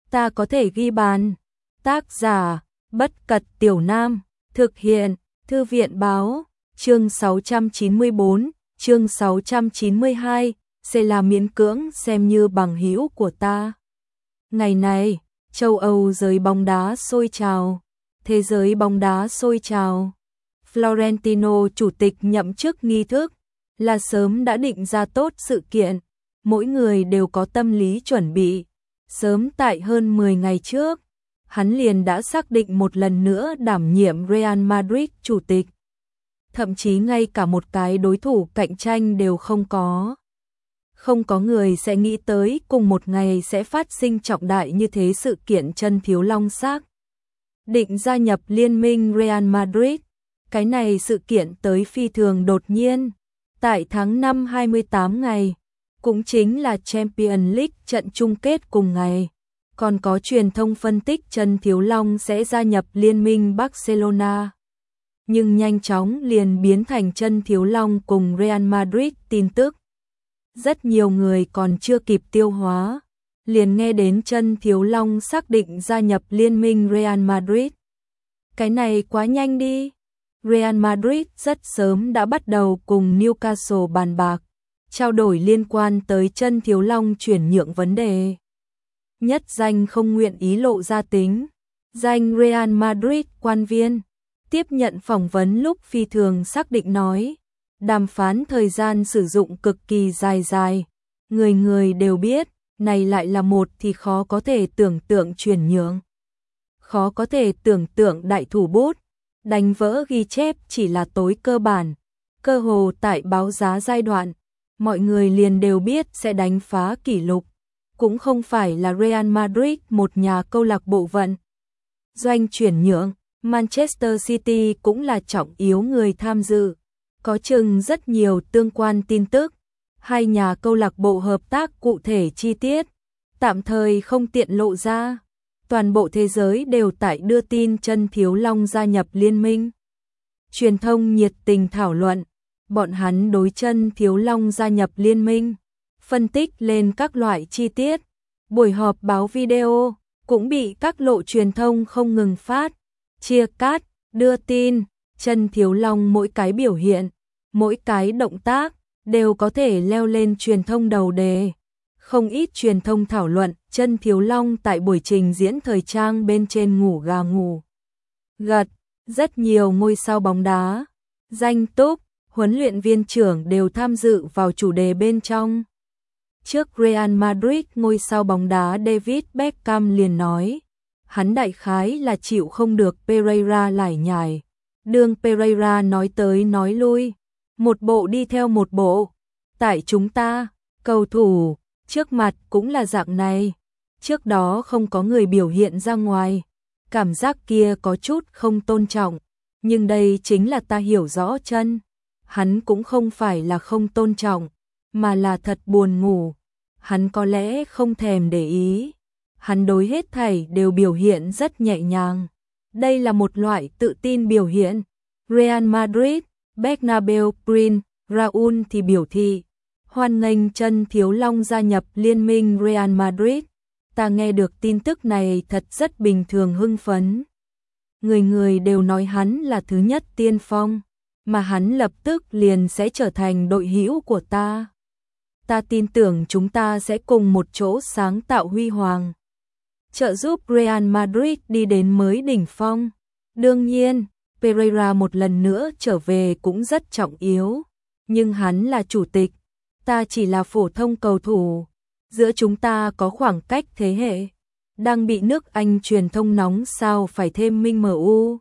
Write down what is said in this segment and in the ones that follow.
ta có thể ghi bàn. Tác giả, Bất Cật Tiểu Nam, thực hiện, Thư viện Báo, chương 694, chương 692, sẽ là miễn cưỡng xem như bằng hữu của ta. Ngày này, châu Âu giới bóng đá sôi trào, thế giới bóng đá sôi trào. Florentino chủ tịch nhậm chức nghi thức là sớm đã định ra tốt sự kiện, mỗi người đều có tâm lý chuẩn bị. Sớm tại hơn 10 ngày trước, hắn liền đã xác định một lần nữa đảm nhiệm Real Madrid chủ tịch. Thậm chí ngay cả một cái đối thủ cạnh tranh đều không có. Không có người sẽ nghĩ tới cùng một ngày sẽ phát sinh trọng đại như thế sự kiện chân thiếu long xác định gia nhập liên minh Real Madrid. Cái này sự kiện tới phi thường đột nhiên, tại tháng 5 28 ngày, cũng chính là Champions League trận chung kết cùng ngày. Còn có truyền thông phân tích Chân Thiếu Long sẽ gia nhập liên minh Barcelona. Nhưng nhanh chóng liền biến thành Chân Thiếu Long cùng Real Madrid tin tức. Rất nhiều người còn chưa kịp tiêu hóa, liền nghe đến Chân Thiếu Long xác định gia nhập liên minh Real Madrid. Cái này quá nhanh đi. Real Madrid rất sớm đã bắt đầu cùng Newcastle bàn bạc, trao đổi liên quan tới Chân Thiếu Long chuyển nhượng vấn đề. Nhất danh không nguyện ý lộ ra tính danh Real Madrid quan viên tiếp nhận phỏng vấn lúc phi thường xác định nói, đàm phán thời gian sử dụng cực kỳ dài, người người đều biết, này lại là một thì khó có thể tưởng tượng chuyển nhượng. Khó có thể tưởng tượng đại thủ bút, đánh vỡ ghi chép chỉ là tối cơ bản, cơ hồ tại báo giá giai đoạn, mọi người liền đều biết sẽ đánh phá kỷ lục. Cũng không phải là Real Madrid một nhà câu lạc bộ vận doanh chuyển nhượng, Manchester City cũng là trọng yếu người tham dự. Có chừng rất nhiều tương quan tin tức, hai nhà câu lạc bộ hợp tác cụ thể chi tiết, tạm thời không tiện lộ ra. Toàn bộ thế giới đều tại đưa tin Chân Thiếu Long gia nhập liên minh. Truyền thông nhiệt tình thảo luận, bọn hắn đối Chân Thiếu Long gia nhập liên minh, phân tích lên các loại chi tiết. Buổi họp báo video cũng bị các lộ truyền thông không ngừng phát, chia cắt, đưa tin. Chân Thiếu Long mỗi cái biểu hiện, mỗi cái động tác đều có thể leo lên truyền thông đầu đề. Không ít truyền thông thảo luận Chân Thiếu Long tại buổi trình diễn thời trang bên trên ngủ gà ngủ gật. Rất nhiều ngôi sao bóng đá, danh túc, huấn luyện viên trưởng đều tham dự vào chủ đề bên trong. Trước Real Madrid, ngôi sao bóng đá David Beckham liền nói, hắn đại khái là chịu không được Pereira lải nhải. Đường Pereira nói tới nói lui, một bộ đi theo một bộ. Tại chúng ta, cầu thủ, trước mặt cũng là dạng này. Trước đó không có người biểu hiện ra ngoài. Cảm giác kia có chút không tôn trọng. Nhưng đây chính là ta hiểu rõ Chân. Hắn cũng không phải là không tôn trọng, mà là thật buồn ngủ. Hắn có lẽ không thèm để ý. Hắn đối hết thảy đều biểu hiện rất nhẹ nhàng. Đây là một loại tự tin biểu hiện. Real Madrid, Bernabeu Prince, Raúl thì biểu thị hoan nghênh Chân Thiếu Long gia nhập liên minh Real Madrid. Ta nghe được tin tức này thật rất bình thường hưng phấn. Người người đều nói hắn là thứ nhất tiên phong, mà hắn lập tức liền sẽ trở thành đội hữu của ta. Ta tin tưởng chúng ta sẽ cùng một chỗ sáng tạo huy hoàng, trợ giúp Real Madrid đi đến mới đỉnh phong. Đương nhiên, Pereira một lần nữa trở về cũng rất trọng yếu, nhưng hắn là chủ tịch, ta chỉ là phổ thông cầu thủ, giữa chúng ta có khoảng cách thế hệ. Đang bị nước Anh truyền thông nóng sao phải thêm minh MU.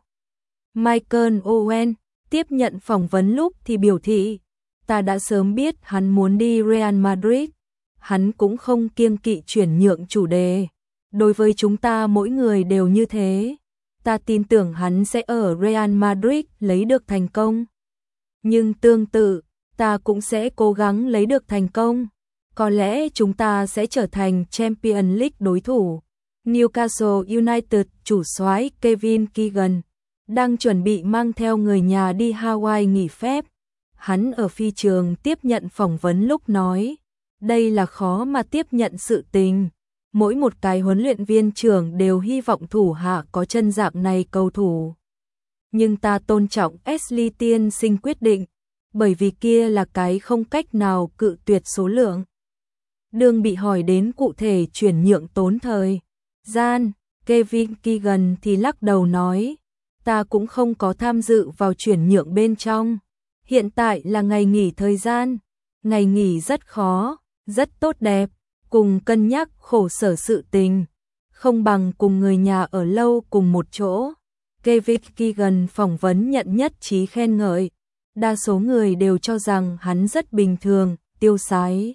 Michael Owen tiếp nhận phỏng vấn lúc thì biểu thị, ta đã sớm biết hắn muốn đi Real Madrid, hắn cũng không kiêng kỵ chuyển nhượng chủ đề. Đối với chúng ta mỗi người đều như thế. Ta tin tưởng hắn sẽ ở Real Madrid lấy được thành công. Nhưng tương tự, ta cũng sẽ cố gắng lấy được thành công. Có lẽ chúng ta sẽ trở thành Champions League đối thủ. Newcastle United chủ soái Kevin Keegan đang chuẩn bị mang theo người nhà đi Hawaii nghỉ phép. Hắn ở phi trường tiếp nhận phỏng vấn lúc nói, đây là khó mà tiếp nhận sự tình. Mỗi một cái huấn luyện viên trưởng đều hy vọng thủ hạ có chân dạng này cầu thủ. Nhưng ta tôn trọng Ashley tiên sinh quyết định, bởi vì kia là cái không cách nào cự tuyệt số lượng. Đường bị hỏi đến cụ thể chuyển nhượng tốn thời gian, Kevin Keegan thì lắc đầu nói, ta cũng không có tham dự vào chuyển nhượng bên trong. Hiện tại là ngày nghỉ thời gian, ngày nghỉ rất khó, rất tốt đẹp, cùng cân nhắc khổ sở sự tình, không bằng cùng người nhà ở lâu cùng một chỗ. Kevin Keegan phỏng vấn nhận nhất trí khen ngợi, đa số người đều cho rằng hắn rất bình thường, tiêu sái.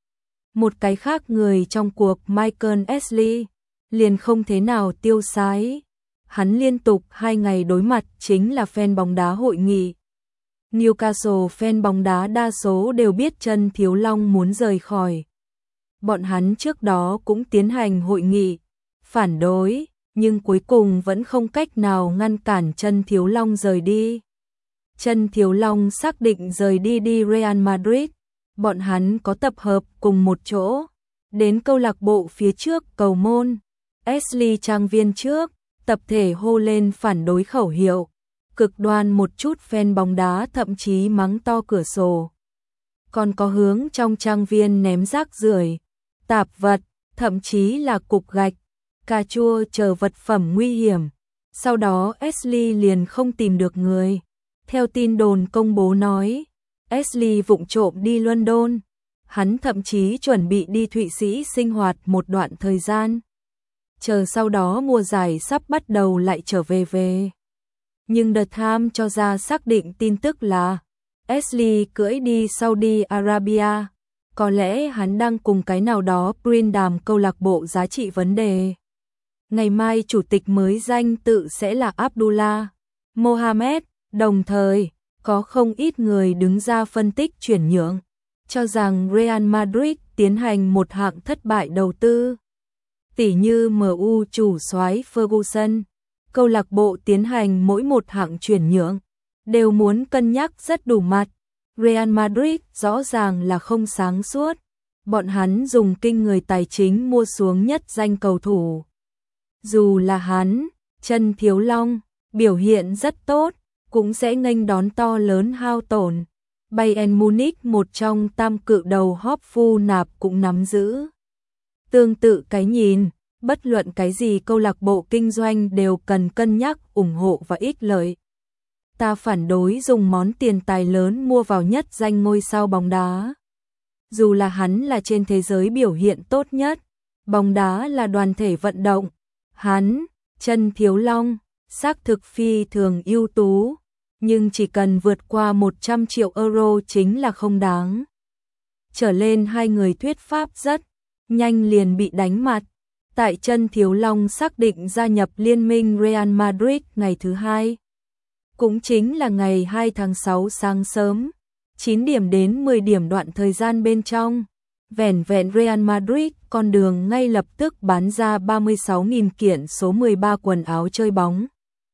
Một cái khác người trong cuộc Michael Ashley liền không thế nào tiêu sái. Hắn liên tục 2 ngày đối mặt chính là fan bóng đá hội nghị. Newcastle fan bóng đá đa số đều biết Chân Thiếu Long muốn rời khỏi. Bọn hắn trước đó cũng tiến hành hội nghị, phản đối, nhưng cuối cùng vẫn không cách nào ngăn cản Chân Thiếu Long rời đi. Chân Thiếu Long xác định rời đi Real Madrid, bọn hắn có tập hợp cùng một chỗ, đến câu lạc bộ phía trước cầu môn, Ashley trang viên trước, tập thể hô lên phản đối khẩu hiệu, cực đoan một chút fan bóng đá thậm chí mắng to cửa sổ. Còn có hướng trong trang viên ném rác rưởi, tạp vật, thậm chí là cục gạch, cà chua chờ vật phẩm nguy hiểm. Sau đó Ashley liền không tìm được người. Theo tin đồn công bố nói, Ashley vụng trộm đi London, hắn thậm chí chuẩn bị đi Thụy Sĩ sinh hoạt một đoạn thời gian. Chờ sau đó mùa giải sắp bắt đầu lại trở về. Nhưng The Times cho ra xác định tin tức là Ashley cưỡi đi Saudi Arabia, có lẽ hắn đang cùng cái nào đó prince đàm câu lạc bộ giá trị vấn đề. Ngày mai chủ tịch mới danh tự sẽ là Abdullah Mohamed, đồng thời có không ít người đứng ra phân tích chuyển nhượng, cho rằng Real Madrid tiến hành một hạng thất bại đầu tư. Tỉ như MU chủ soái Ferguson, câu lạc bộ tiến hành mỗi một hạng chuyển nhượng, đều muốn cân nhắc rất đủ mặt. Real Madrid rõ ràng là không sáng suốt, bọn hắn dùng kinh người tài chính mua xuống nhất danh cầu thủ. Dù là hắn, Chân Thiếu Long, biểu hiện rất tốt, cũng sẽ nghênh đón to lớn hao tổn. Bayern Munich một trong tam cự đầu Hop Phu Nạp cũng nắm giữ tương tự cái nhìn, bất luận cái gì câu lạc bộ kinh doanh đều cần cân nhắc ủng hộ và ích lợi. Ta phản đối dùng món tiền tài lớn mua vào nhất danh ngôi sao bóng đá. Dù là hắn là trên thế giới biểu hiện tốt nhất, bóng đá là đoàn thể vận động. Hắn, Chân Thiếu Long, xác thực phi thường ưu tú, nhưng chỉ cần vượt qua 100 triệu euro chính là không đáng. Trở lên hai người thuyết pháp rất nhanh liền bị đánh mặt. Tại Chân Thiếu Long xác định gia nhập liên minh Real Madrid ngày thứ hai, cũng chính là ngày 2 tháng 6 sáng sớm, 9 điểm đến 10 điểm đoạn thời gian bên trong, vẻn vẹn Real Madrid con đường ngay lập tức bán ra 36.000 kiện số 13 quần áo chơi bóng.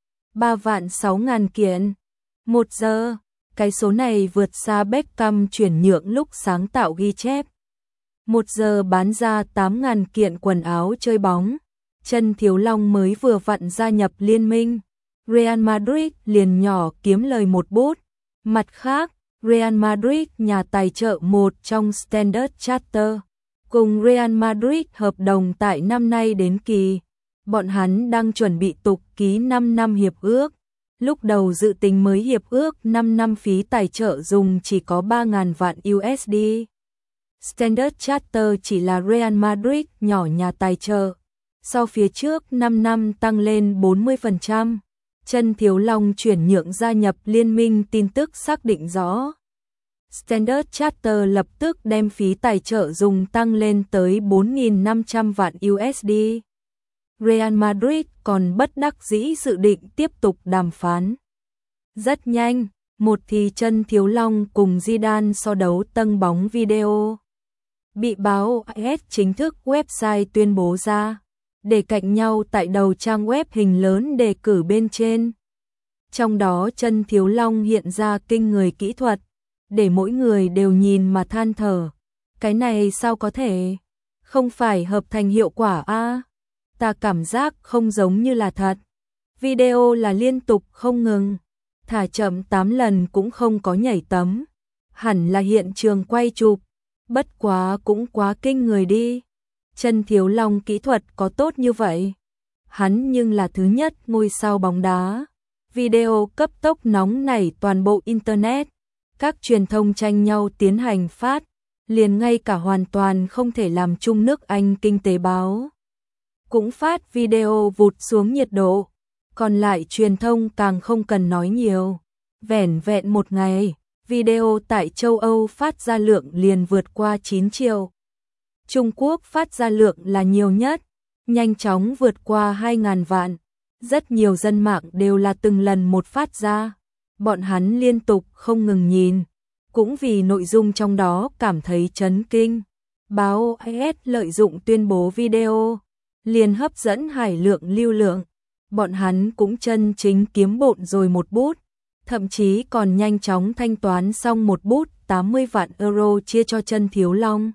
3.600.000 kiện. 1 giờ, cái số này vượt xa Beckham chuyển nhượng lúc sáng tạo ghi chép. 1 giờ bán ra 8.000 kiện quần áo chơi bóng. Chân Thiếu Long mới vừa vặn gia nhập liên minh, Real Madrid liền nhỏ kiếm lời một bút. Mặt khác, Real Madrid nhà tài trợ một trong Standard Chartered cùng Real Madrid hợp đồng tại năm nay đến kỳ. Bọn hắn đang chuẩn bị tục ký 5 năm hiệp ước. Lúc đầu dự tính mới hiệp ước 5 năm phí tài trợ dùng chỉ có 3.000 vạn USD. Standard Chartered chỉ là Real Madrid nhỏ nhà tài trợ. Sau phía trước 5 năm tăng lên 40%. Chân Thiếu Long chuyển nhượng gia nhập liên minh tin tức xác định rõ. Standard Chartered lập tức đem phí tài trợ dùng tăng lên tới 4.500 vạn USD. Real Madrid còn bất đắc dĩ dự định tiếp tục đàm phán. Rất nhanh, một thì Chân Thiếu Long cùng Zidane so đấu tâng bóng video. Bị báo AS chính thức website tuyên bố ra, để cạnh nhau tại đầu trang web hình lớn đề cử bên trên. Trong đó Chân Thiếu Long hiện ra kinh người kỹ thuật, để mỗi người đều nhìn mà than thở. Cái này sao có thể? Không phải hợp thành hiệu quả a? Ta cảm giác không giống như là thật. Video là liên tục không ngừng, thả chậm 8 lần cũng không có nhảy tấm. Hẳn là hiện trường quay chụp, bất quá cũng quá kinh người đi. Chân Thiếu Long kỹ thuật có tốt như vậy? Hắn nhưng là thứ nhất ngôi sao bóng đá. Video cấp tốc nóng nảy toàn bộ Internet. Các truyền thông tranh nhau tiến hành phát, liền ngay cả hoàn toàn không thể làm chung nước Anh Kinh tế báo cũng phát video vụt xuống nhiệt độ. Còn lại truyền thông càng không cần nói nhiều. Vẻn vẹn một ngày, video tại châu Âu phát ra lượng liền vượt qua 9 triệu. Trung Quốc phát ra lượng là nhiều nhất, nhanh chóng vượt qua 2.000 vạn. Rất nhiều dân mạng đều là từng lần một phát ra. Bọn hắn liên tục không ngừng nhìn, cũng vì nội dung trong đó cảm thấy chấn kinh. Báo AS lợi dụng tuyên bố video, liền hấp dẫn hải lượng lưu lượng. Bọn hắn cũng chân chính kiếm bộn rồi một bút, thậm chí còn nhanh chóng thanh toán xong một bút 80 vạn euro chia cho Chân Thiếu Long.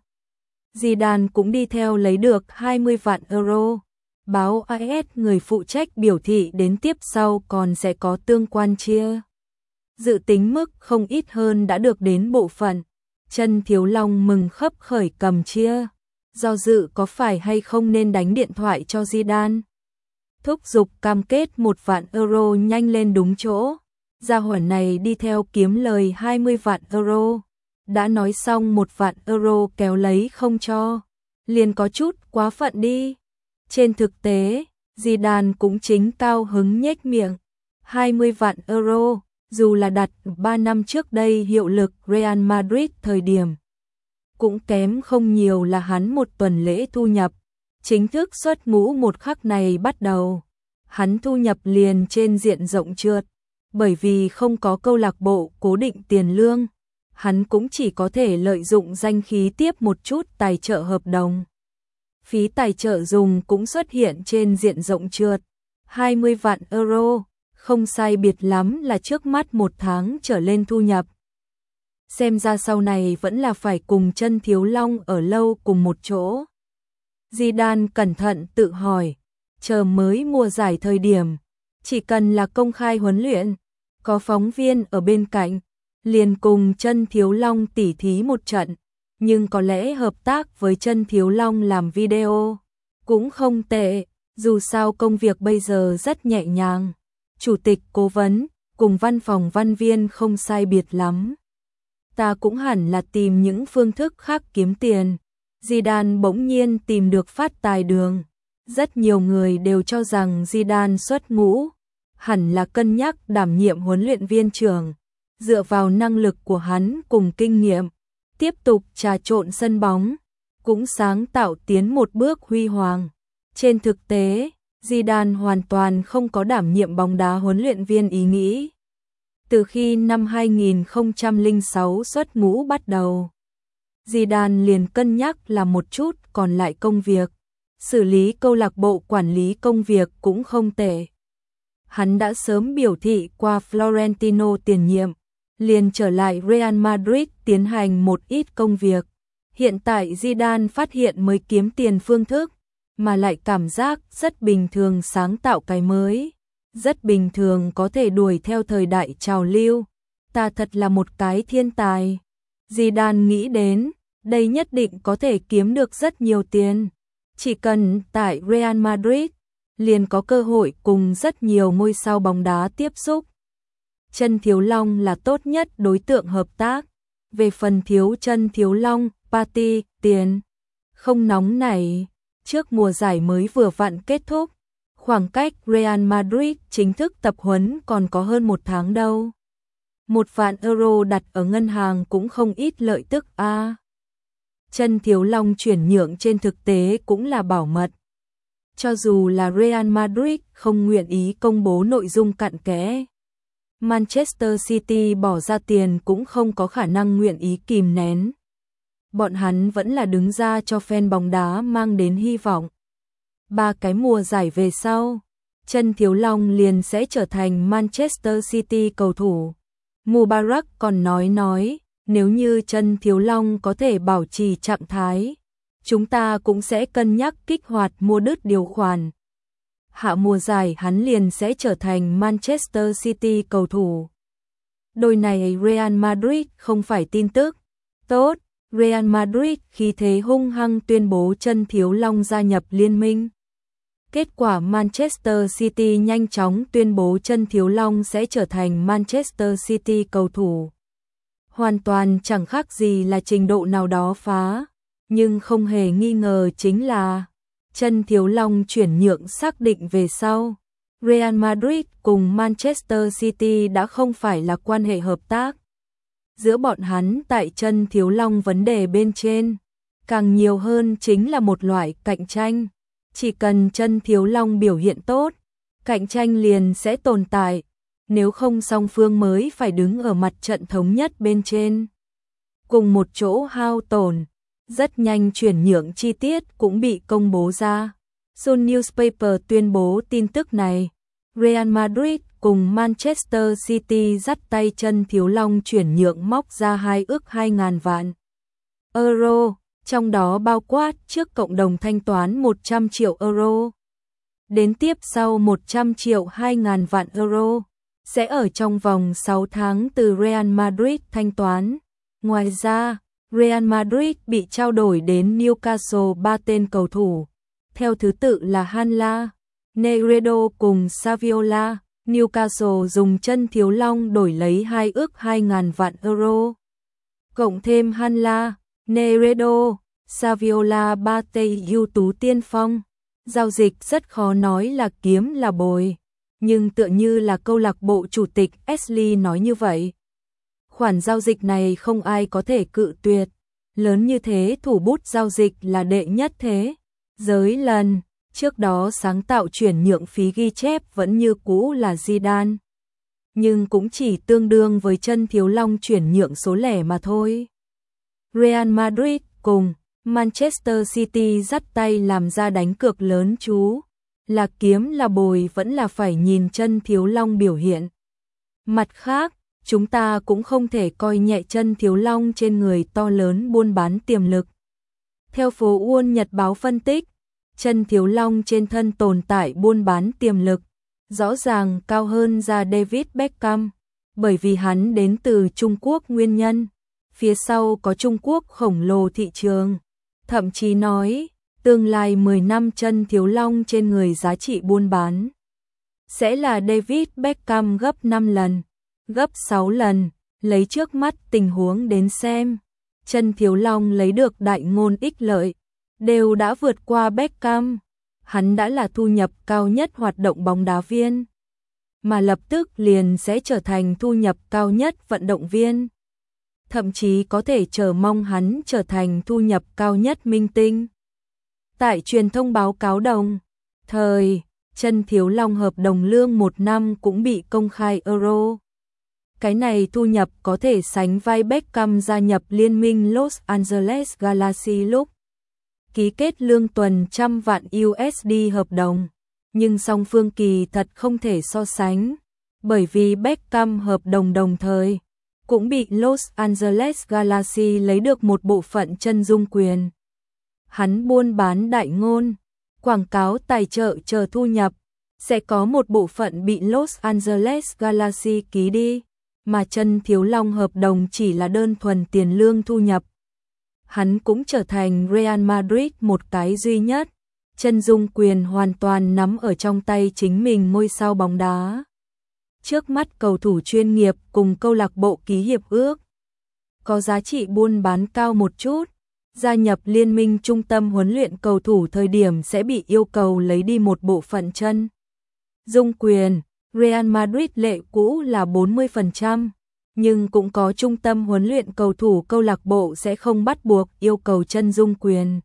Zidane cũng đi theo lấy được 20 vạn euro. Báo AS người phụ trách biểu thị đến tiếp sau còn sẽ có tương quan chia. Dự tính mức không ít hơn đã được đến bộ phận. Chân Thiếu Long mừng khấp khởi cầm chia, do dự có phải hay không nên đánh điện thoại cho Zidane. Thúc giục cam kết 1 vạn euro nhanh lên đúng chỗ. Gia hỏa này đi theo kiếm lời 20 vạn euro. Đã nói xong 1 vạn euro kéo lấy không cho, liền có chút quá phận đi. Trên thực tế, Zidane cũng chính cao hứng nhếch miệng. 20 vạn euro, dù là đặt 3 năm trước đây hiệu lực Real Madrid thời điểm, cũng kém không nhiều là hắn một tuần lễ thu nhập. Chính thức xuất ngũ một khắc này bắt đầu, hắn thu nhập liền trên diện rộng trượt, bởi vì không có câu lạc bộ cố định tiền lương, hắn cũng chỉ có thể lợi dụng danh khí tiếp một chút tài trợ hợp đồng. Phí tài trợ dùng cũng xuất hiện trên diện rộng trượt, 20 vạn euro, không sai biệt lắm là trước mắt 1 tháng trở lên thu nhập. Xem ra sau này vẫn là phải cùng Chân Thiếu Long ở lâu cùng một chỗ. Zidane cẩn thận tự hỏi, chờ mới mùa giải thời điểm, chỉ cần là công khai huấn luyện, có phóng viên ở bên cạnh, liền cùng Chân Thiếu Long tỉ thí một trận, nhưng có lẽ hợp tác với Chân Thiếu Long làm video cũng không tệ, dù sao công việc bây giờ rất nhẹ nhàng. Chủ tịch cố vấn cùng văn phòng văn viên không sai biệt lắm. Ta cũng hẳn là tìm những phương thức khác kiếm tiền. Zidane bỗng nhiên tìm được phát tài đường. Rất nhiều người đều cho rằng Zidane xuất ngũ, hẳn là cân nhắc đảm nhiệm huấn luyện viên trưởng. Dựa vào năng lực của hắn cùng kinh nghiệm, tiếp tục trà trộn sân bóng, cũng sáng tạo tiến một bước huy hoàng. Trên thực tế, Zidane hoàn toàn không có đảm nhiệm bóng đá huấn luyện viên ý nghĩ. Từ khi năm 2006 xuất ngũ bắt đầu, Zidane liền cân nhắc làm một chút còn lại công việc, xử lý câu lạc bộ quản lý công việc cũng không tệ. Hắn đã sớm biểu thị qua Florentino tiền nhiệm, liền trở lại Real Madrid tiến hành một ít công việc. Hiện tại Zidane phát hiện mới kiếm tiền phương thức, mà lại cảm giác rất bình thường sáng tạo cái mới, rất bình thường có thể đuổi theo thời đại trào lưu. Ta thật là một cái thiên tài. Zidane nghĩ đến, đây nhất định có thể kiếm được rất nhiều tiền. Chỉ cần tại Real Madrid, liền có cơ hội cùng rất nhiều ngôi sao bóng đá tiếp xúc. Chân Thiếu Long là tốt nhất đối tượng hợp tác. Về phần thiếu Chân Thiếu Long, party, tiền, không nóng nảy. Trước mùa giải mới vừa vặn kết thúc, khoảng cách Real Madrid chính thức tập huấn còn có hơn 1 tháng đâu. 1 vạn euro đặt ở ngân hàng cũng không ít lợi tức a. Chân Thiếu Long chuyển nhượng trên thực tế cũng là bảo mật. Cho dù là Real Madrid không nguyện ý công bố nội dung cặn kẽ, Manchester City bỏ ra tiền cũng không có khả năng nguyện ý kìm nén. Bọn hắn vẫn là đứng ra cho fan bóng đá mang đến hy vọng. 3 cái mùa giải về sau, Chân Thiếu Long liền sẽ trở thành Manchester City cầu thủ. Mubarak còn nói nếu như Chân Thiếu Long có thể bảo trì trạng thái, chúng ta cũng sẽ cân nhắc kích hoạt mua đứt điều khoản. Hạ mùa giải hắn liền sẽ trở thành Manchester City cầu thủ. Đôi này Real Madrid không phải tin tức tốt. Real Madrid khí thế hung hăng tuyên bố Chân Thiếu Long gia nhập liên minh. Kết quả Manchester City nhanh chóng tuyên bố Chân Thiếu Long sẽ trở thành Manchester City cầu thủ. Hoàn toàn chẳng khác gì là trình độ nào đó phá, nhưng không hề nghi ngờ chính là Chân Thiếu Long chuyển nhượng xác định về sau. Real Madrid cùng Manchester City đã không phải là quan hệ hợp tác. Giữa bọn hắn tại Chân Thiếu Long vấn đề bên trên, càng nhiều hơn chính là một loại cạnh tranh. Chỉ cần Chân Thiếu Long biểu hiện tốt, cạnh tranh liền sẽ tồn tại, nếu không song phương mới phải đứng ở mặt trận thống nhất bên trên. Cùng một chỗ hao tổn, rất nhanh chuyển nhượng chi tiết cũng bị công bố ra. Sun Newspaper tuyên bố tin tức này. Real Madrid cùng Manchester City dắt tay Chân Thiếu Long chuyển nhượng móc ra 2 ức 2.000 vạn euro, trong đó bao quát trước cộng đồng thanh toán 100 triệu euro. Đến tiếp sau 100 triệu 2.000 vạn euro, sẽ ở trong vòng 6 tháng từ Real Madrid thanh toán. Ngoài ra, Real Madrid bị trao đổi đến Newcastle 3 tên cầu thủ, theo thứ tự là Hanla, Negredo cùng Saviola. Newcastle dùng Chân Thiếu Long đổi lấy 2 ức 2.000 vạn euro. Cộng thêm Hanla, Negredo, Saviola 3 tên ưu tú tiên phong. Giao dịch rất khó nói là kiếm là bồi, nhưng tựa như là câu lạc bộ chủ tịch Ashley nói như vậy. Khoản giao dịch này không ai có thể cự tuyệt. Lớn như thế thủ bút giao dịch là đệ nhất thế giới lần. Trước đó sáng tạo chuyển nhượng phí ghi chép vẫn như cũ là Zidane, nhưng cũng chỉ tương đương với Chân Thiếu Long chuyển nhượng số lẻ mà thôi. Real Madrid cùng Manchester City dắt tay làm ra đánh cược lớn chú, là kiếm là bồi vẫn là phải nhìn Chân Thiếu Long biểu hiện. Mặt khác, chúng ta cũng không thể coi nhẹ Chân Thiếu Long trên người to lớn buôn bán tiềm lực. Theo phố Wall Nhật báo phân tích, Chân Thiếu Long trên thân tồn tại buôn bán tiềm lực, rõ ràng cao hơn ra David Beckham, bởi vì hắn đến từ Trung Quốc nguyên nhân, phía sau có Trung Quốc khổng lồ thị trường. Thậm chí nói, tương lai 10 năm Chân Thiếu Long trên người giá trị buôn bán sẽ là David Beckham gấp 5 lần, gấp 6 lần, lấy trước mắt tình huống đến xem. Chân Thiếu Long lấy được đại ngôn ích lợi, đều đã vượt qua Beckham. Hắn đã là thu nhập cao nhất hoạt động bóng đá viên, mà lập tức liền sẽ trở thành thu nhập cao nhất vận động viên. Thậm chí có thể chờ mong hắn trở thành thu nhập cao nhất minh tinh. Tại truyền thông báo cáo đồng thời, Chân Thiếu Long hợp đồng lương 1 năm cũng bị công khai euro. Cái này thu nhập có thể sánh vai Beckham gia nhập liên minh Los Angeles Galaxy lúc ký kết lương tuần 100 vạn USD hợp đồng, nhưng song phương kỳ thật không thể so sánh, bởi vì Beckham hợp đồng đồng thời cũng bị Los Angeles Galaxy lấy được một bộ phận chân dung quyền. Hắn buôn bán đại ngôn, quảng cáo tài trợ chờ thu nhập, sẽ có một bộ phận bị Los Angeles Galaxy ký đi, mà Chân Thiếu Long hợp đồng chỉ là đơn thuần tiền lương thu nhập. Hắn cũng trở thành Real Madrid một cái duy nhất, chân dung quyền hoàn toàn nắm ở trong tay chính mình ngôi sao bóng đá. Trước mắt cầu thủ chuyên nghiệp cùng câu lạc bộ ký hiệp ước, có giá trị buôn bán cao một chút, gia nhập liên minh trung tâm huấn luyện cầu thủ thời điểm sẽ bị yêu cầu lấy đi một bộ phận chân dung quyền. Real Madrid lệ cũ là 40%, nhưng cũng có trung tâm huấn luyện cầu thủ câu lạc bộ sẽ không bắt buộc yêu cầu chân dung quyền.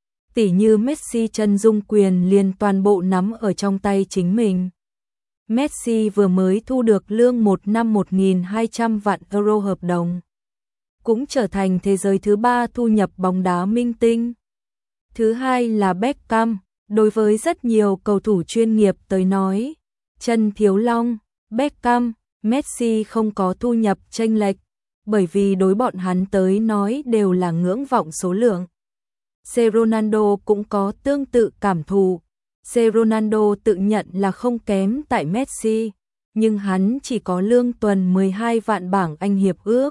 Tỉ như Messi chân dung quyền liền toàn bộ nắm ở trong tay chính mình. Messi vừa mới thu được lương 1 năm 1.200 vạn euro hợp đồng, cũng trở thành thế giới thứ 3 thu nhập bóng đá minh tinh. Thứ hai là Beckham, đối với rất nhiều cầu thủ chuyên nghiệp tới nói, Chân Thiếu Long, Beckham, Messi không có thu nhập chênh lệch, bởi vì đối bọn hắn tới nói đều là ngưỡng vọng số lượng. C. Ronaldo cũng có tương tự cảm thụ. C. Ronaldo tự nhận là không kém tại Messi, nhưng hắn chỉ có lương tuần 12 vạn bảng Anh hiệp ước.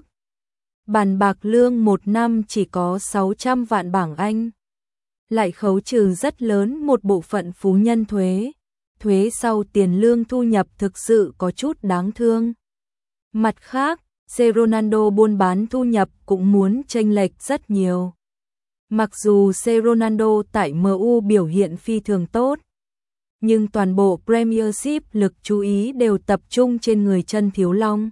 Bàn bạc lương một năm chỉ có 600 vạn bảng Anh. Lại khấu trừ rất lớn một bộ phận phú nhân thuế. Thuế sau tiền lương thu nhập thực sự có chút đáng thương. Mặt khác, C. Ronaldo buôn bán thu nhập cũng muốn chênh lệch rất nhiều. Mặc dù C. Ronaldo tại MU biểu hiện phi thường tốt, nhưng toàn bộ Premiership lực chú ý đều tập trung trên người chân thiếu long.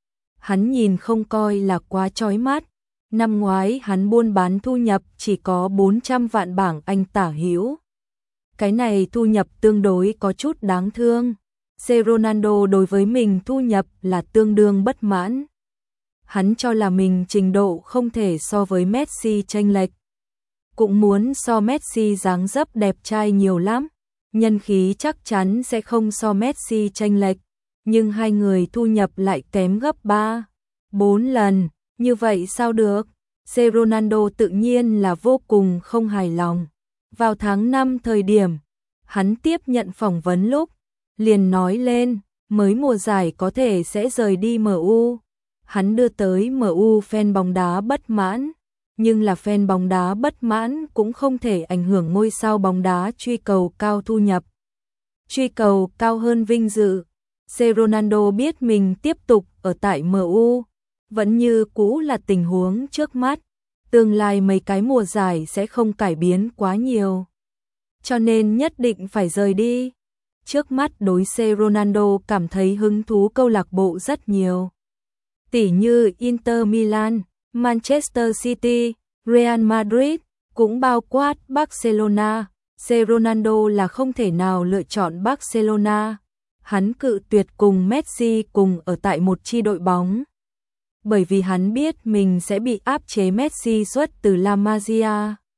Hắn nhìn không coi là quá chói mắt. Năm ngoái hắn buôn bán thu nhập chỉ có 400 vạn bảng Anh tả hữu. Cái này thu nhập tương đối có chút đáng thương. C. Ronaldo đối với mình thu nhập là tương đương bất mãn. Hắn cho là mình trình độ không thể so với Messi chênh lệch. Cũng muốn so Messi dáng dấp đẹp trai nhiều lắm. Nhân khí chắc chắn sẽ không so Messi chênh lệch. Nhưng hai người thu nhập lại kém gấp 3, 4 lần. Như vậy sao được? C. Ronaldo tự nhiên là vô cùng không hài lòng. Vào tháng 5 thời điểm, hắn tiếp nhận phỏng vấn lúc, liền nói lên, mới mùa giải có thể sẽ rời đi MU. Hắn đưa tới MU fan bóng đá bất mãn, nhưng là fan bóng đá bất mãn cũng không thể ảnh hưởng ngôi sao bóng đá truy cầu cao thu nhập. Truy cầu cao hơn vinh dự. C. Ronaldo biết mình tiếp tục ở tại MU, vẫn như cũ là tình huống trước mắt. Tương lai mấy cái mùa giải sẽ không cải biến quá nhiều. Cho nên nhất định phải rời đi. Trước mắt đối C. Ronaldo cảm thấy hứng thú câu lạc bộ rất nhiều. Tỉ như Inter Milan, Manchester City, Real Madrid, cũng bao quát Barcelona. C. Ronaldo là không thể nào lựa chọn Barcelona. Hắn cự tuyệt cùng Messi cùng ở tại một chi đội bóng. Bởi vì hắn biết mình sẽ bị áp chế Messi xuất từ La Masia.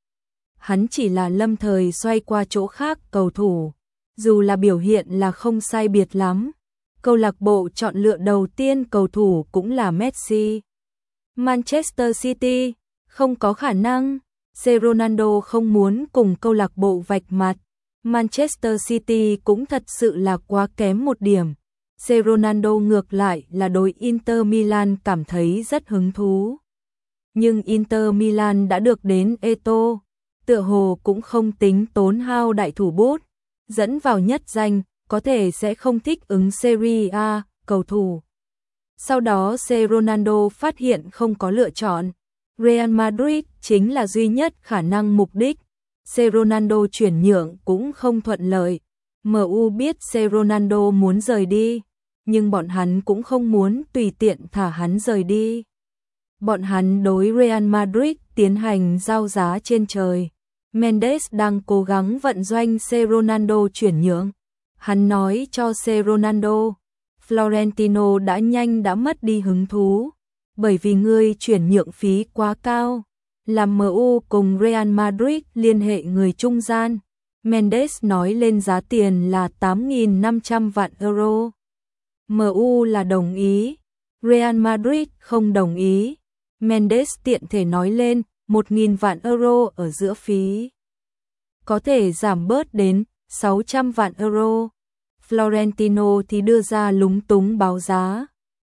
Hắn chỉ là lâm thời xoay qua chỗ khác cầu thủ. Dù là biểu hiện là không sai biệt lắm. Câu lạc bộ chọn lựa đầu tiên cầu thủ cũng là Messi. Manchester City, không có khả năng. C. Ronaldo không muốn cùng câu lạc bộ vạch mặt. Manchester City cũng thật sự là quá kém một điểm. C. Ronaldo ngược lại là đối Inter Milan cảm thấy rất hứng thú. Nhưng Inter Milan đã được đến Eto'o, tựa hồ cũng không tính tốn hao đại thủ bút, dẫn vào nhất danh, có thể sẽ không thích ứng Serie A, cầu thủ. Sau đó C. Ronaldo phát hiện không có lựa chọn. Real Madrid chính là duy nhất khả năng mục đích. C. Ronaldo chuyển nhượng cũng không thuận lợi. MU biết C. Ronaldo muốn rời đi, nhưng bọn hắn cũng không muốn tùy tiện thả hắn rời đi. Bọn hắn đối Real Madrid tiến hành giao giá trên trời. Mendes đang cố gắng vận doanh C. Ronaldo chuyển nhượng. Hắn nói cho C. Ronaldo, Florentino đã mất đi hứng thú, bởi vì ngươi chuyển nhượng phí quá cao. Làm MU cùng Real Madrid liên hệ người trung gian. Mendes nói lên giá tiền là 8.500 vạn euro. MU là đồng ý, Real Madrid không đồng ý. Mendes tiện thể nói lên 1.000 vạn euro ở giữa phí. Có thể giảm bớt đến 600 vạn euro. Florentino thì đưa ra lúng túng báo giá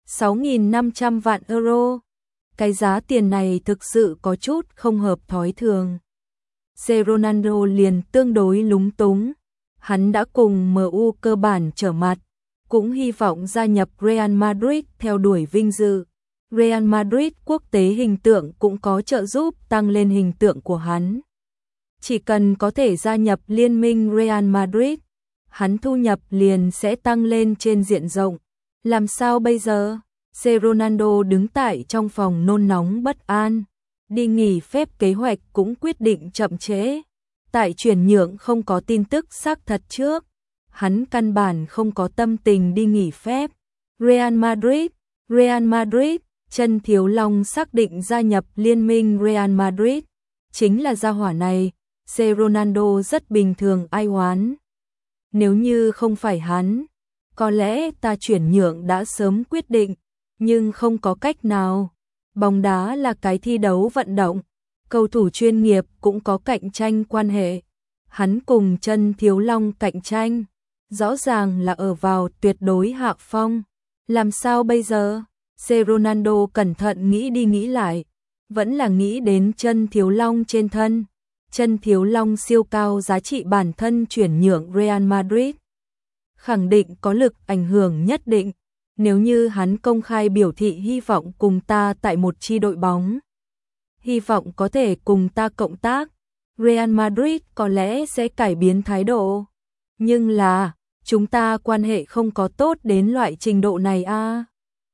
6.500 vạn euro. Cái giá tiền này thực sự có chút không hợp thói thường. C. Ronaldo liền tương đối lúng túng. Hắn đã cùng MU cơ bản trở mặt, cũng hy vọng gia nhập Real Madrid theo đuổi vinh dự. Real Madrid quốc tế hình tượng cũng có trợ giúp tăng lên hình tượng của hắn. Chỉ cần có thể gia nhập liên minh Real Madrid, hắn thu nhập liền sẽ tăng lên trên diện rộng. Làm sao bây giờ? C. Ronaldo đứng tại trong phòng nôn nóng bất an. Đi nghỉ phép kế hoạch cũng quyết định chậm trễ. Tại chuyển nhượng không có tin tức xác thật trước, hắn căn bản không có tâm tình đi nghỉ phép. Real Madrid, chân thiếu long xác định gia nhập liên minh Real Madrid. Chính là gia hỏa này, C. Ronaldo rất bình thường ai oán. Nếu như không phải hắn, có lẽ ta chuyển nhượng đã sớm quyết định, nhưng không có cách nào. Bóng đá là cái thi đấu vận động, cầu thủ chuyên nghiệp cũng có cạnh tranh quan hệ. Hắn cùng Chân Thiếu Long cạnh tranh, rõ ràng là ở vào tuyệt đối hạ phong. Làm sao bây giờ? Ronaldo cẩn thận nghĩ đi nghĩ lại, vẫn là nghĩ đến Chân Thiếu Long trên thân. Chân Thiếu Long siêu cao giá trị bản thân chuyển nhượng Real Madrid, khẳng định có lực ảnh hưởng nhất định. Nếu như hắn công khai biểu thị hy vọng cùng ta tại một chi đội bóng, hy vọng có thể cùng ta cộng tác, Real Madrid có lẽ sẽ cải biến thái độ. Nhưng là, chúng ta quan hệ không có tốt đến loại trình độ này a.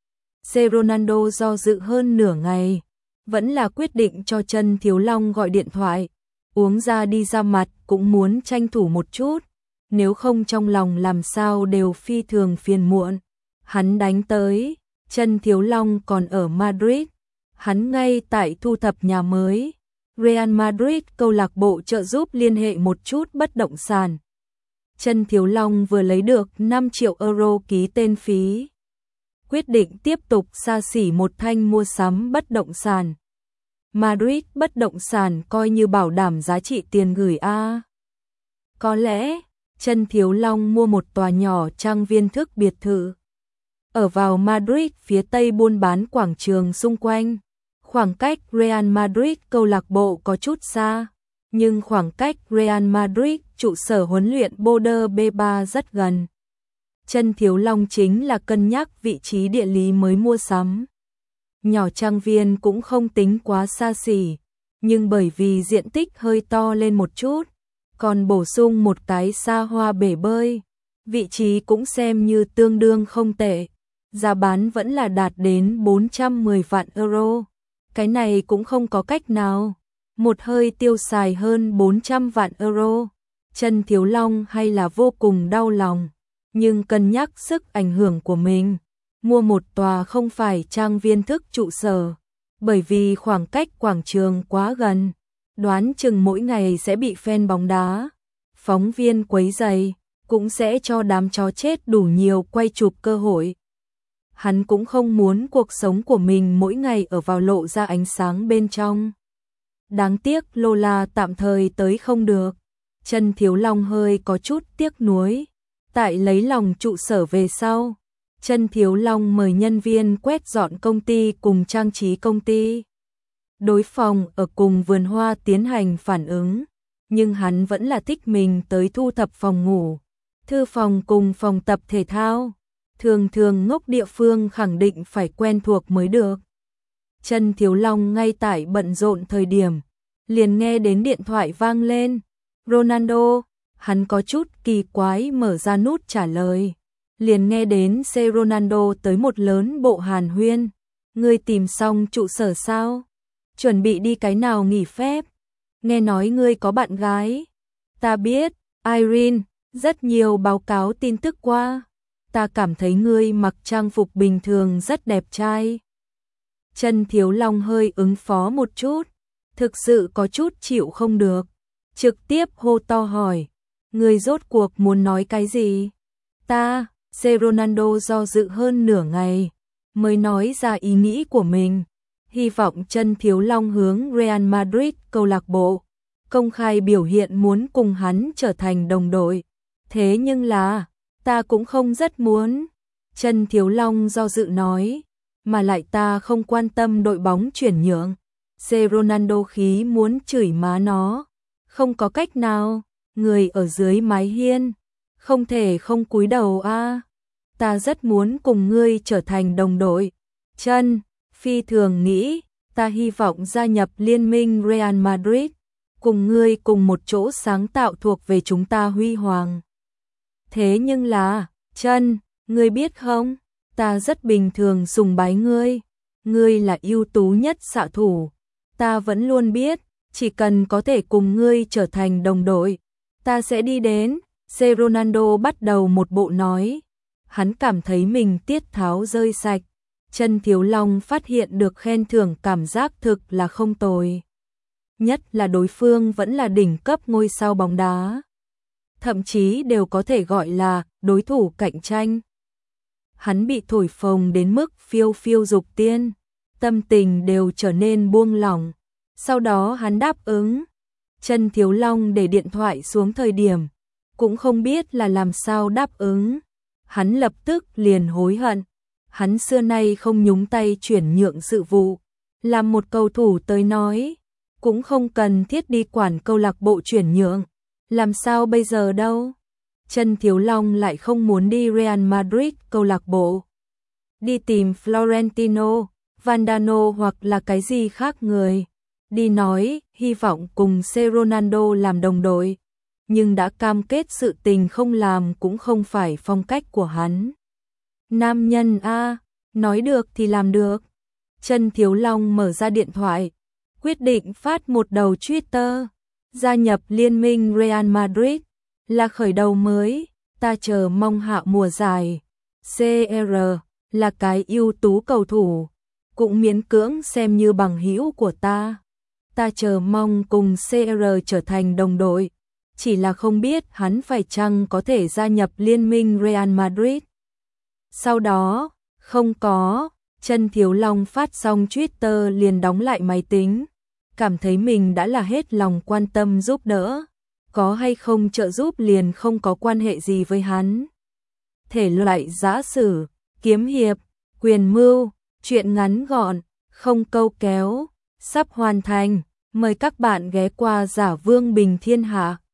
Ronaldo do dự hơn nửa ngày, vẫn là quyết định cho Chân Thiếu Long gọi điện thoại, uống ra đi ra mặt cũng muốn tranh thủ một chút, nếu không trong lòng làm sao đều phi thường phiền muộn. Hắn đánh tới, Chân Thiếu Long còn ở Madrid, hắn ngay tại thu thập nhà mới. Real Madrid câu lạc bộ trợ giúp liên hệ một chút bất động sản. Chân Thiếu Long vừa lấy được 5 triệu euro ký tên phí, quyết định tiếp tục xa xỉ một thanh mua sắm bất động sản. Madrid bất động sản coi như bảo đảm giá trị tiền gửi a. Có lẽ, Chân Thiếu Long mua một tòa nhỏ trang viên thức biệt thự ở vào Madrid phía tây buôn bán quảng trường xung quanh. Khoảng cách Real Madrid câu lạc bộ có chút xa, nhưng khoảng cách Real Madrid trụ sở huấn luyện Boulder B3 rất gần. Chân Thiếu Long chính là cân nhắc vị trí địa lý mới mua sắm. Nhỏ trang viên cũng không tính quá xa xỉ, nhưng bởi vì diện tích hơi to lên một chút, còn bổ sung một cái xa hoa bể bơi, vị trí cũng xem như tương đương không tệ. Giá bán vẫn là đạt đến 410 vạn euro. Cái này cũng không có cách nào. Một hơi tiêu xài hơn 400 vạn euro. Chân Thiếu Long hay là vô cùng đau lòng. Nhưng cân nhắc sức ảnh hưởng của mình, mua một tòa không phải trang viên thức trụ sở. Bởi vì khoảng cách quảng trường quá gần, đoán chừng mỗi ngày sẽ bị fan bóng đá, phóng viên quấy rầy, cũng sẽ cho đám chó chết đủ nhiều quay chụp cơ hội. Hắn cũng không muốn cuộc sống của mình mỗi ngày ở vào lộ ra ánh sáng bên trong. Đáng tiếc Lola tạm thời tới không được. Chân Thiếu Long hơi có chút tiếc nuối. Tại lấy lòng trụ sở về sau, Chân Thiếu Long mời nhân viên quét dọn công ty cùng trang trí công ty. Đối phòng ở cùng vườn hoa tiến hành phản ứng, nhưng hắn vẫn là thích mình tới thu thập phòng ngủ, thư phòng cùng phòng tập thể thao. Thường thường ngốc địa phương khẳng định phải quen thuộc mới được. Chân Thiếu Long ngay tại bận rộn thời điểm, liền nghe đến điện thoại vang lên. Ronaldo, hắn có chút kỳ quái mở ra nút trả lời. Liền nghe đến Ronaldo tới một lớn bộ hàn huyên. Ngươi tìm xong trụ sở sao? Chuẩn bị đi cái nào nghỉ phép? Nghe nói ngươi có bạn gái. Ta biết, Irene, rất nhiều báo cáo tin tức qua. Ta cảm thấy ngươi mặc trang phục bình thường rất đẹp trai. Chân Thiếu Long hơi ứng phó một chút, thực sự có chút chịu không được, trực tiếp hô to hỏi, ngươi rốt cuộc muốn nói cái gì? Ta, Ronaldo do dự hơn nửa ngày, mới nói ra ý nghĩ của mình, hy vọng Chân Thiếu Long hướng Real Madrid câu lạc bộ, công khai biểu hiện muốn cùng hắn trở thành đồng đội. Thế nhưng là, ta cũng không rất muốn. Chân Thiếu Long do dự nói, mà lại ta không quan tâm đội bóng chuyển nhượng. Ronaldo khí muốn chửi má nó. Không có cách nào, người ở dưới mái hiên, không thể không cúi đầu a. Ta rất muốn cùng ngươi trở thành đồng đội. Chân, phi thường nghĩ, ta hy vọng gia nhập liên minh Real Madrid, cùng ngươi cùng một chỗ sáng tạo thuộc về chúng ta huy hoàng. Thế nhưng là, Chân, ngươi biết không, ta rất bình thường sùng bái ngươi, ngươi là ưu tú nhất xạ thủ, ta vẫn luôn biết, chỉ cần có thể cùng ngươi trở thành đồng đội, ta sẽ đi đến. Ronaldo bắt đầu một bộ nói, hắn cảm thấy mình tiết tháo rơi sạch. Chân Thiếu Long phát hiện được khen thưởng cảm giác thực là không tồi. Nhất là đối phương vẫn là đỉnh cấp ngôi sao bóng đá. Thậm chí đều có thể gọi là đối thủ cạnh tranh. Hắn bị thổi phồng đến mức phiêu phiêu dục tiên, tâm tình đều trở nên buông lỏng. Sau đó hắn đáp ứng. Trần Thiếu Long để điện thoại xuống thời điểm, cũng không biết là làm sao đáp ứng. Hắn lập tức liền hối hận. Hắn xưa nay không nhúng tay chuyển nhượng sự vụ. Làm một cầu thủ tới nói, cũng không cần thiết đi quản câu lạc bộ chuyển nhượng. Làm sao bây giờ đâu? Trần Thiếu Long lại không muốn đi Real Madrid câu lạc bộ. Đi tìm Florentino, Vandano hoặc là cái gì khác người. Đi nói, hy vọng cùng C. Ronaldo làm đồng đội. Nhưng đã cam kết sự tình không làm cũng không phải phong cách của hắn. Nam nhân a, nói được thì làm được. Trần Thiếu Long mở ra điện thoại, quyết định phát một đầu Twitter. Gia nhập liên minh Real Madrid là khởi đầu mới, ta chờ mong hạ mùa giải. CR là cái ưu tú cầu thủ, cũng miễn cưỡng xem như bằng hữu của ta. Ta chờ mong cùng CR trở thành đồng đội, chỉ là không biết hắn phải chăng có thể gia nhập liên minh Real Madrid. Sau đó, không có, Trần Thiếu Long phát xong Twitter liền đóng lại máy tính, cảm thấy mình đã là hết lòng quan tâm giúp đỡ, có hay không trợ giúp liền không có quan hệ gì với hắn. Thể loại giã sử, kiếm hiệp, quyền mưu, truyện ngắn gọn, không câu kéo, sắp hoàn thành, mời các bạn ghé qua Giả Vương Bình Thiên Hạ.